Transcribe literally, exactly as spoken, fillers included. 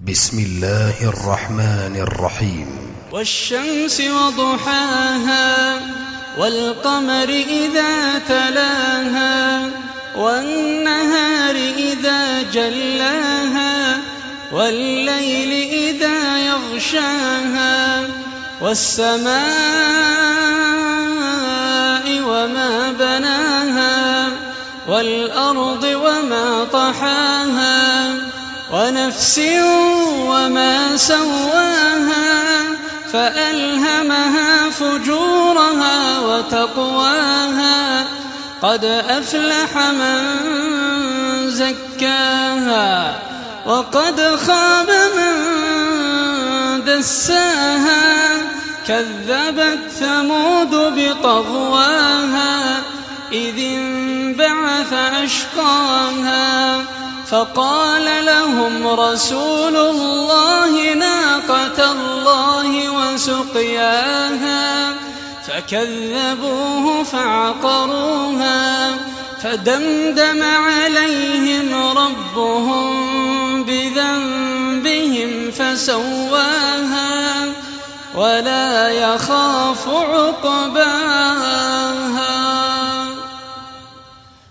بسم الله الرحمن الرحيم. والشمس وضحاها والقمر إذا تلاها والنهار إذا جلاها والليل إذا يغشاها والسماء وما بناها والأرض وما طحاها ونفس وما سواها فألهمها فجورها وتقواها قد أفلح من زكاها وقد خاب من دساها كذبت ثمود بطغواها إذ انبعث أشقاها فقال لهم رسول الله ناقة الله وسقياها فكذبوه فعقروها فدمدم عليهم ربهم بذنبهم فسواها ولا يخاف عقباها.